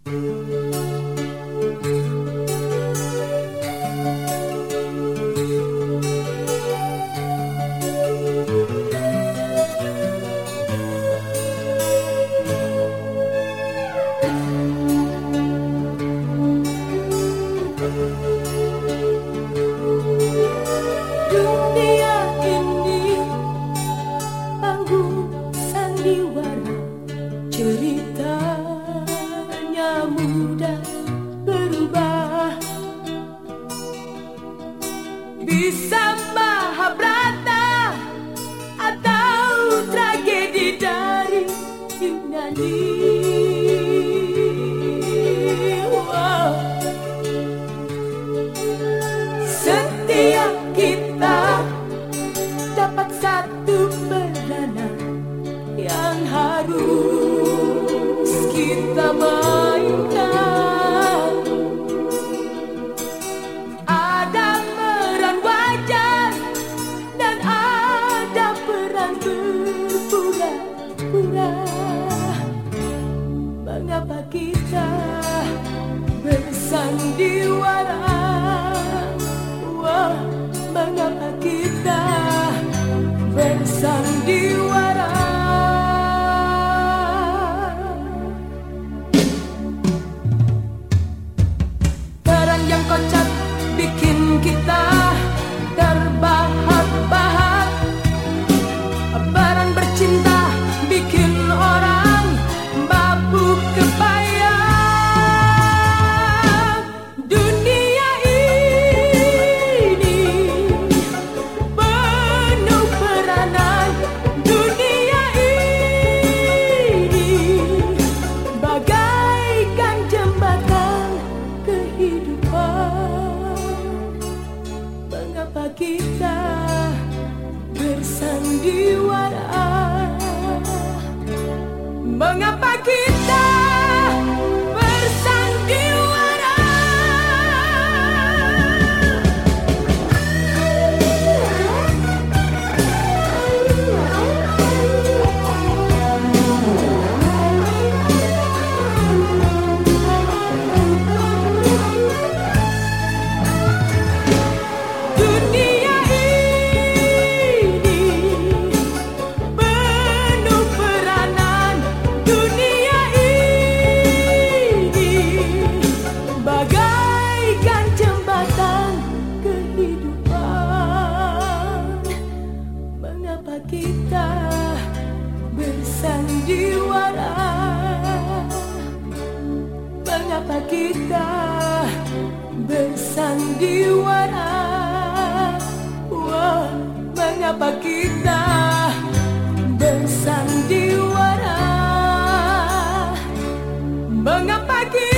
Dunia ini panggung sandiwara, ceritanya mudah berubah. Bisa Mahabharata atau tragedi dari Yunani. Wow. Setiap kita dapat satu peranan yang harus kita mainkan. Ada peran wajar dan ada peran berpura-pura. Mengapa kita bersandiwara? Wah, mengapa kita bersandiwara? Peran yang kocak bikin kita terbahak-bahak. Peran bercinta bikin orang mabuk kebayang. Dunia ini penuh peranan. Dunia ini bagaikan jembatan kehidupan. Mengapa kita bersandiwara? Mengapa kita bersandiwara? Dunia ini penuh peranan. Dunia ini bagaikan jembatan kehidupan. Mengapa kita bersandiwara? Mengapa kita bersandiwara? Wah, mengapa kita bersandiwara? Mengapa kita